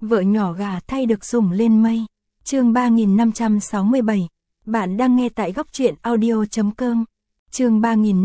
Vợ nhỏ gà thay được sủng lên mây. Chương 3567. Bạn đang nghe tại góc truyện audio.com. Chương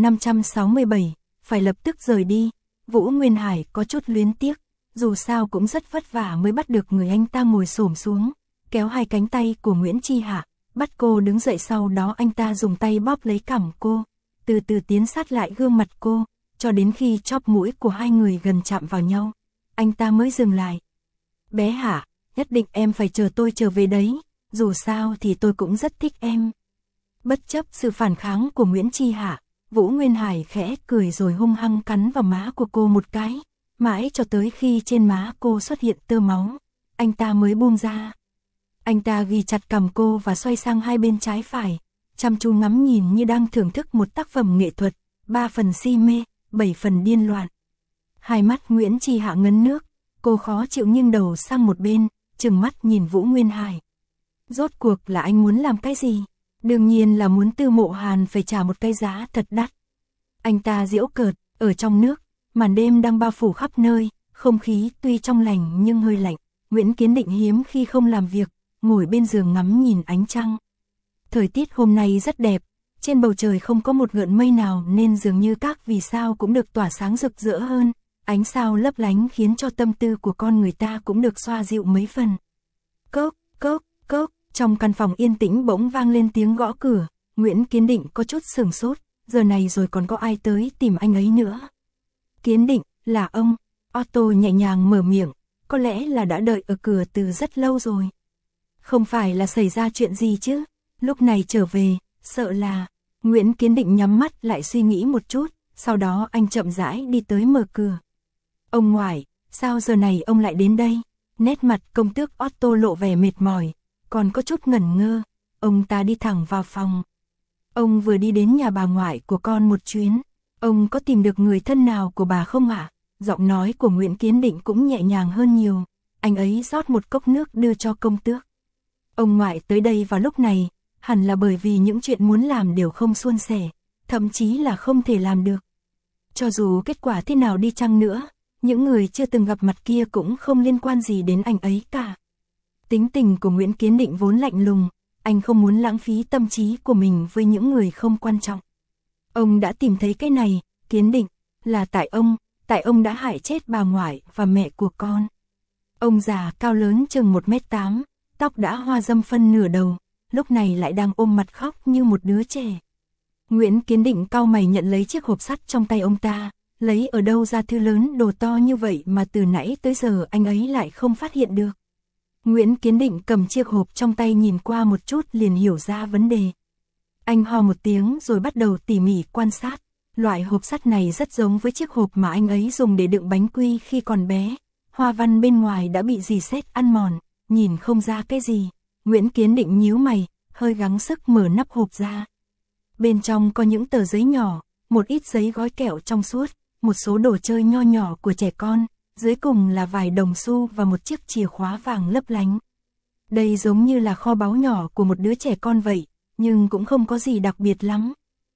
3567. Phải lập tức rời đi. Vũ Nguyên Hải có chút luyến tiếc, dù sao cũng rất vất vả mới bắt được người. Anh ta ngồi xổm xuống, kéo hai cánh tay của Nguyễn Chi Hạ, bắt cô đứng dậy. Sau đó anh ta dùng tay bóp lấy cằm cô, từ từ tiến sát lại gương mặt cô, cho đến khi chóp mũi của hai người gần chạm vào nhau, anh ta mới dừng lại. Bé Hạ, nhất định em phải chờ tôi trở về đấy, dù sao thì tôi cũng rất thích em. Bất chấp sự phản kháng của Nguyễn Chi Hạ, Vũ Nguyên Hải khẽ cười rồi hung hăng cắn vào má của cô một cái, mãi cho tới khi trên má cô xuất hiện tơ máu, anh ta mới buông ra. Anh ta ghi chặt cằm cô và xoay sang hai bên trái phải, chăm chú ngắm nhìn như đang thưởng thức một tác phẩm nghệ thuật, 3 phần si mê, 7 phần điên loạn. Hai mắt Nguyễn Chi Hạ ngấn nước, cô khó chịu nghiêng đầu sang một bên, trừng mắt nhìn Vũ Nguyên Hải. Rốt cuộc là anh muốn làm cái gì? Đương nhiên là muốn Tư Mộ Hàn phải trả một cái giá thật đắt. Anh ta giễu cợt, ở trong nước, màn đêm đang bao phủ khắp nơi, không khí tuy trong lành nhưng hơi lạnh. Nguyễn Kiến Định hiếm khi không làm việc, ngồi bên giường ngắm nhìn ánh trăng. Thời tiết hôm nay rất đẹp, trên bầu trời không có một gợn mây nào nên dường như các vì sao cũng được tỏa sáng rực rỡ hơn. Ánh sao lấp lánh khiến cho tâm tư của con người ta cũng được xoa dịu mấy phần. Cốc, cốc, cốc, trong căn phòng yên tĩnh bỗng vang lên tiếng gõ cửa. Nguyễn Kiến Định có chút sửng sốt, giờ này rồi còn có ai tới tìm anh ấy nữa. Kiến Định, là ông. Otto nhẹ nhàng mở miệng, có lẽ là đã đợi ở cửa từ rất lâu rồi. Không phải là xảy ra chuyện gì chứ, lúc này trở về, sợ là... Nguyễn Kiến Định nhắm mắt lại suy nghĩ một chút, sau đó anh chậm rãi đi tới mở cửa. Ông ngoại, sao giờ này ông lại đến đây? Nét mặt công tước Otto lộ vẻ mệt mỏi, còn có chút ngẩn ngơ. Ông ta đi thẳng vào phòng. Ông vừa đi đến nhà bà ngoại của con một chuyến. Ông có tìm được người thân nào của bà không ạ? Giọng nói của Nguyễn Kiến Định cũng nhẹ nhàng hơn nhiều. Anh ấy rót một cốc nước đưa cho công tước. Ông ngoại tới đây vào lúc này, hẳn là bởi vì những chuyện muốn làm đều không suôn sẻ, thậm chí là không thể làm được. Cho dù kết quả thế nào đi chăng nữa, những người chưa từng gặp mặt kia cũng không liên quan gì đến anh ấy cả. Tính tình của Nguyễn Kiến Định vốn lạnh lùng, anh không muốn lãng phí tâm trí của mình với những người không quan trọng. Ông đã tìm thấy cái này, Kiến Định, là tại ông đã hại chết bà ngoại và mẹ của con. Ông già cao lớn chừng 1m8, tóc đã hoa râm phân nửa đầu, lúc này lại đang ôm mặt khóc như một đứa trẻ. Nguyễn Kiến Định cau mày nhận lấy chiếc hộp sắt trong tay ông ta, lấy ở đâu ra thư lớn đồ to như vậy mà từ nãy tới giờ anh ấy lại không phát hiện được. Nguyễn Kiến Định cầm chiếc hộp trong tay nhìn qua một chút liền hiểu ra vấn đề. Anh ho một tiếng rồi bắt đầu tỉ mỉ quan sát. Loại hộp sắt này rất giống với chiếc hộp mà anh ấy dùng để đựng bánh quy khi còn bé. Hoa văn bên ngoài đã bị rỉ sét ăn mòn, nhìn không ra cái gì. Nguyễn Kiến Định nhíu mày, hơi gắng sức mở nắp hộp ra. Bên trong có những tờ giấy nhỏ, một ít giấy gói kẹo trong suốt, một số đồ chơi nho nhỏ của trẻ con, dưới cùng là vài đồng xu và một chiếc chìa khóa vàng lấp lánh. Đây giống như là kho báu nhỏ của một đứa trẻ con vậy, nhưng cũng không có gì đặc biệt lắm.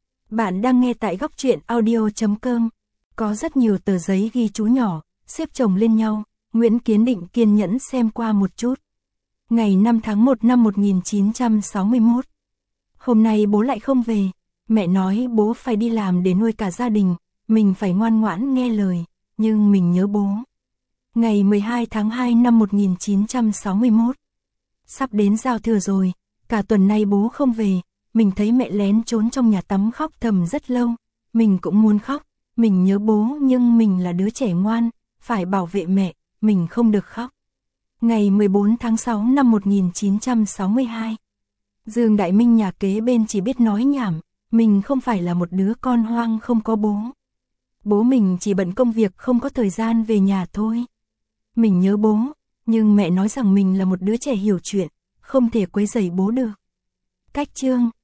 Bạn đang nghe tại góc truyện audio.com. Có rất nhiều tờ giấy ghi chú nhỏ, xếp chồng lên nhau. Nguyễn Kiến Định kiên nhẫn xem qua một chút. Ngày 5 tháng 1 năm 1961. Hôm nay bố lại không về. Mẹ nói bố phải đi làm để nuôi cả gia đình, mình phải ngoan ngoãn nghe lời, nhưng mình nhớ bố. Ngày 12 tháng 2 năm 1961. Sắp đến giao thừa rồi, cả tuần nay bố không về, mình thấy mẹ lén trốn trong nhà tắm khóc thầm rất lâu. Mình cũng muốn khóc, mình nhớ bố nhưng mình là đứa trẻ ngoan, phải bảo vệ mẹ, mình không được khóc. Ngày 14 tháng 6 năm 1962. Dương Đại Minh nhà kế bên chỉ biết nói nhảm, mình không phải là một đứa con hoang không có bố. Bố mình chỉ bận công việc không có thời gian về nhà thôi. Mình nhớ bố, nhưng mẹ nói rằng mình là một đứa trẻ hiểu chuyện, không thể quấy rầy bố được. Cách chương